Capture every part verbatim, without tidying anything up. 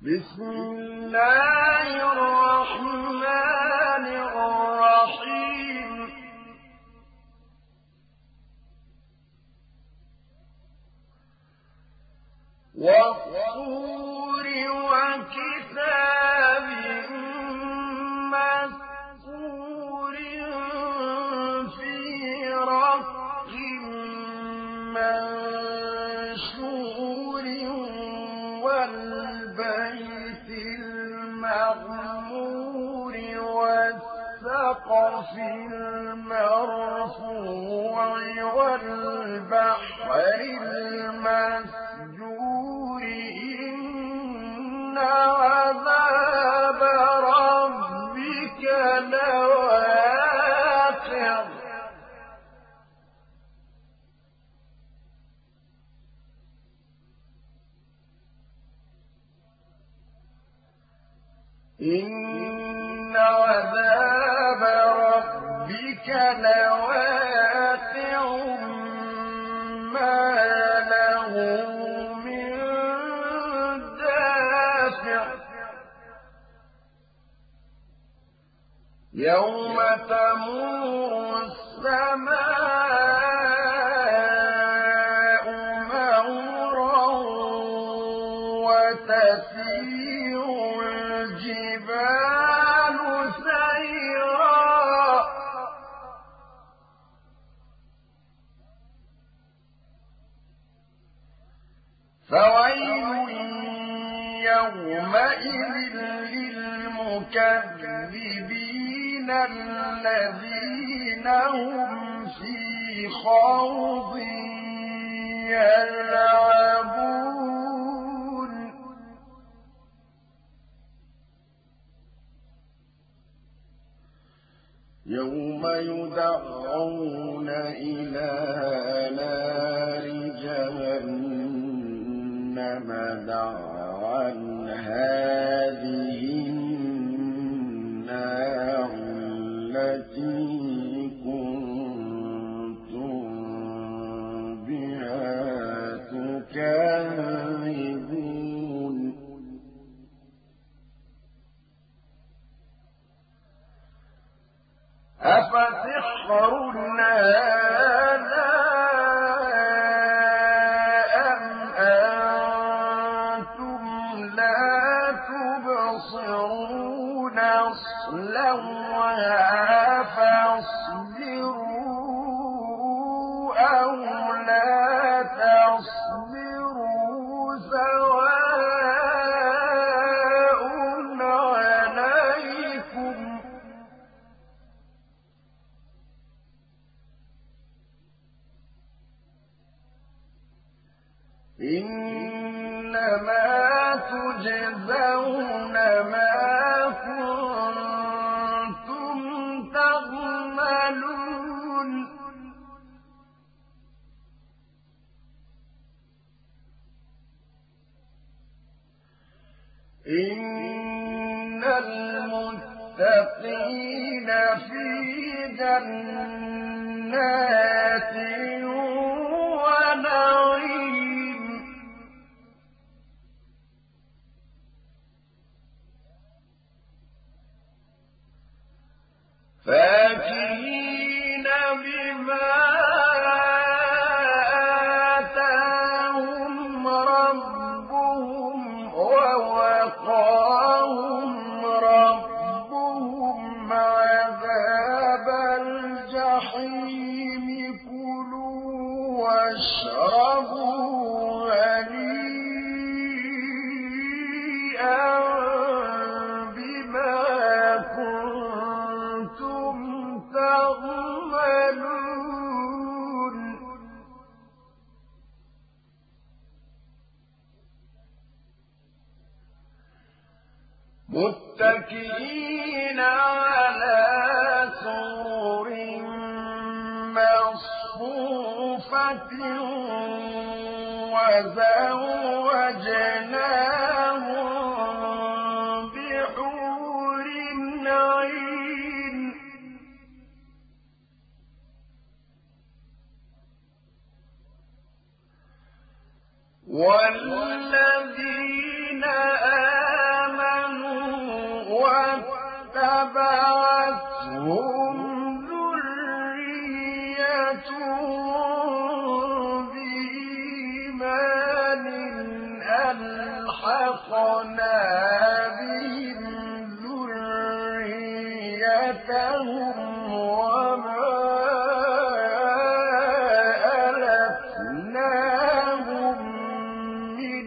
بسم الله الرحمن الرحيم والطور وكتاب مسطور في رق منشور والبيت المعمور والسقف المرفوع والبحر المسجور إن عذاب ربك لواقع إن عذاب ربك لواقع ما له من دافع يوم تمور السماء مورا وتسير الجبال سيرا فويل يومئذ للمكذبين الذين هم في خوض يلعبون يوم يدعون إلى نار جهنم دعوا هذه النار التي كنتم بها تكذبون أفسحر هذا أم أنتم لا تبصرون اصلوها فاصبروا أو لا تصبروا سواء عليكم إنما تجزون ما كنتم تعملون إن المتقين في جنات ونعيم فاكهين بما آتاهم ربهم ووقاهم ربهم عذاب الجحيم كلوا واشربوا هنيئا بما كنتم تعملون متكئين على سرر مصفوفة وزوجناهم بحور عين والذين آمنوا فبعثهم ذريتهم بإيمان ألحقنا بهم ذريتهم وما ألتناهم من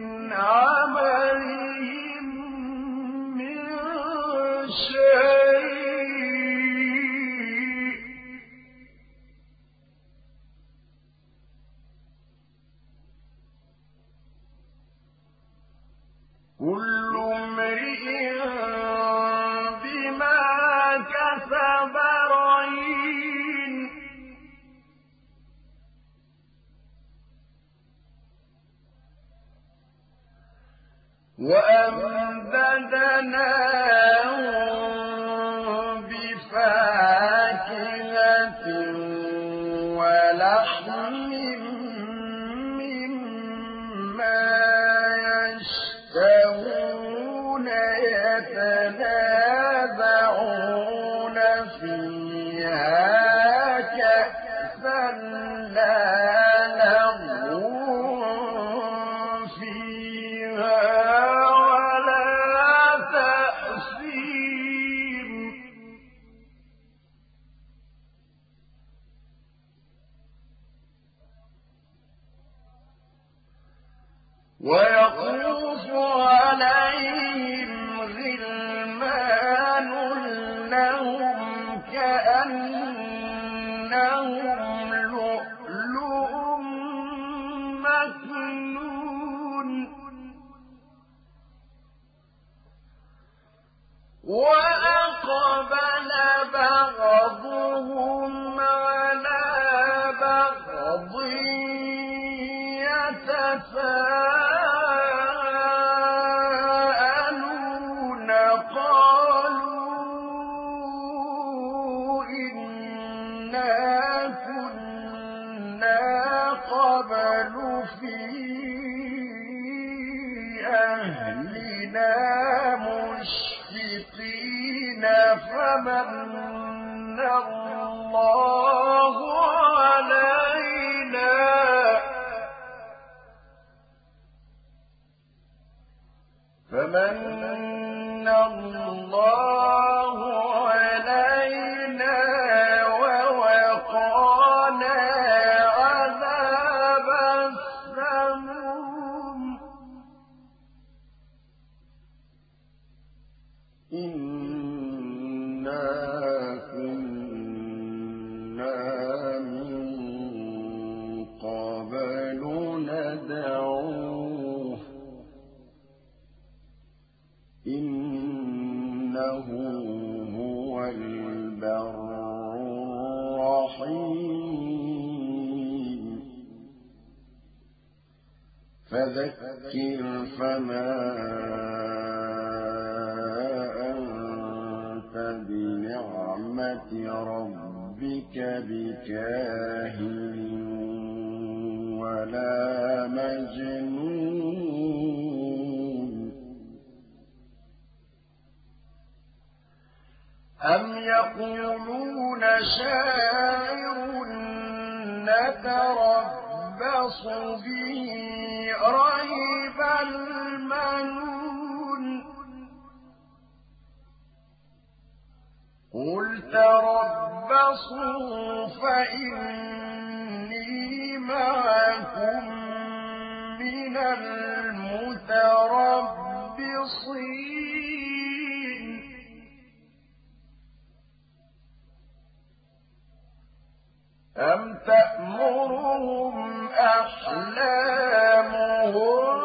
عملهم من شيء. كل امرئ بما كسب رهين. وأمددناهم بفاكهة ولحم مما يشتهون يتنازعون فيها كأسا لا لغو فيها ولا تأثيم. ويطوف عليهم غلمان لهم كأنهم لؤلؤ مكنون. وأقبل بعضهم على بعض يتساءلون قالوا إنا كنا قبل في أهلنا مشفقين فمن الله علينا فمن الله علينا ووقانا عذاب السموم. إنا كنا من قبل ندعوه إنه هو البر الرحيم. فذكر فما أنت بنعمة ربك بكاهن ولا مجنون. أم يقولون شاعر نتربص به ريب المنون. قل تربصوا فإني معكم من المتربصين. أم تأمرهم أحلامهم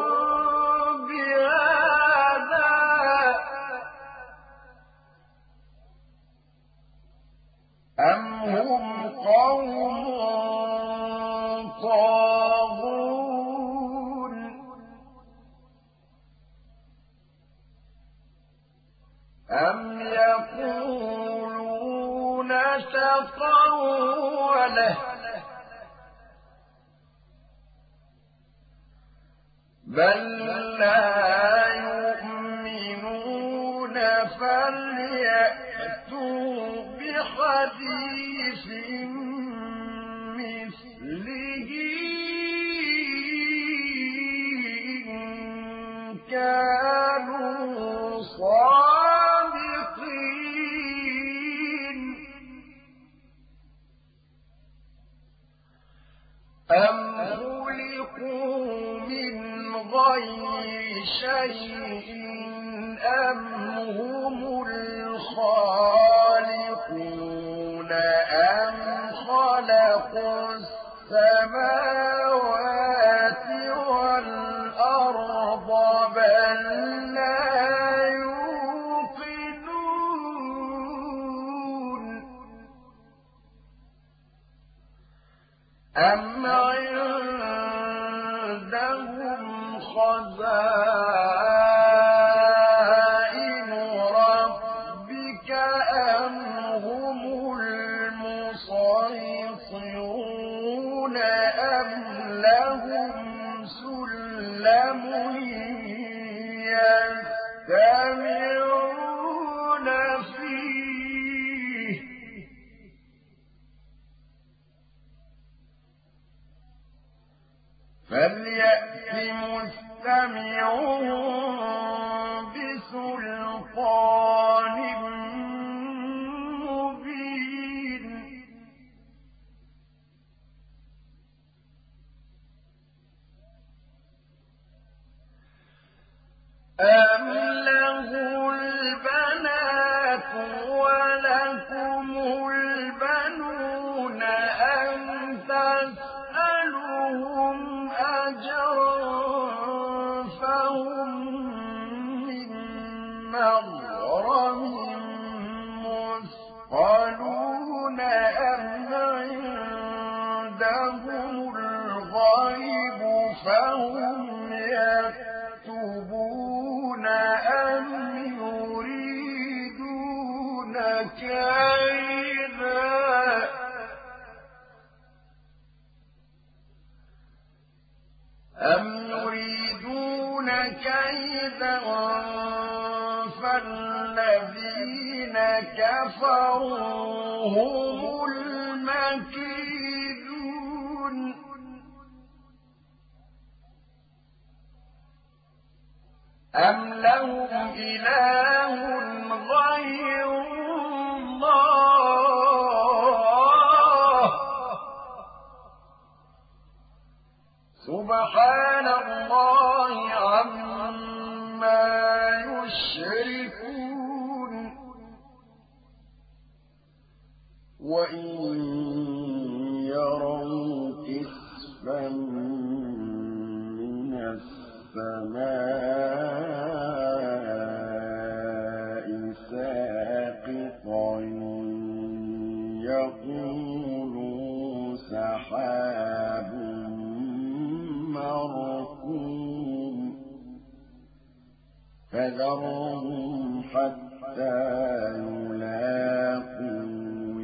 بهذا أم هم قوم طاغون. أم يقولون تقوله بل لا يؤمنون فليأتوا بحديث مثله إن كانوا صادقين أم خلقوا من غير شيء أم هم الخالقون أم خلقوا السماوات والأرض بل لا يوقنون أم عندهم خزائن ربك أم هم المسيطرون أم لهم سلم يستمعون فيه فليأت مستمعهم بسلطان مبين أم له البنات ولكم البنون أم تسألهم أجرا فهم من مغرم مثقلون أم عندهم الغيب فهم يكتبون أم يريدون كيدا أم يريدون كيدا فالذين كفروا هم المكيدون أم لهم إله غير الله سبحان الله عما يشركون وإن يروا كسفا من السماء ساقطا يقولوا سحاب مركوم فذرهم حتى يلاقوا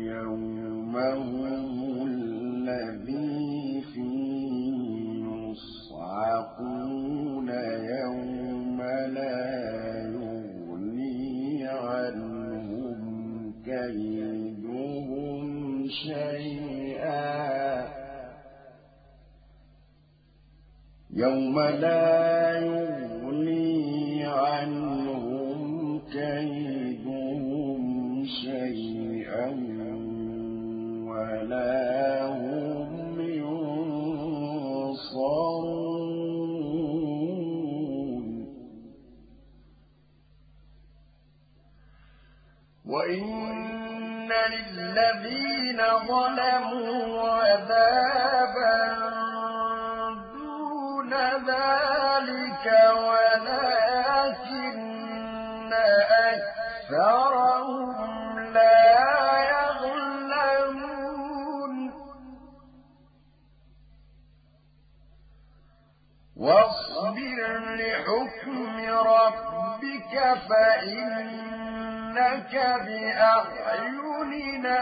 يومهم الذي فيه يصعقون يوم لا يغني عنهم كيدهم شيئا يوم لا يغني عنهم كيدهم شيئا ولا هم ينصرون وإن للذين ظلموا عذابا ذلك ولكن أكثرهم لا يعلمون واصبر لحكم ربك فإنك بأعيننا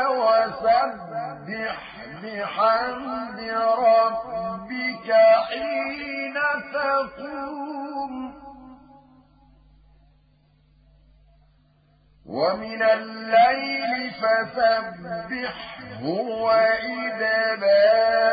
وسبح بحمد ربك حين تقوم ومن الليل فسبحه وإدبار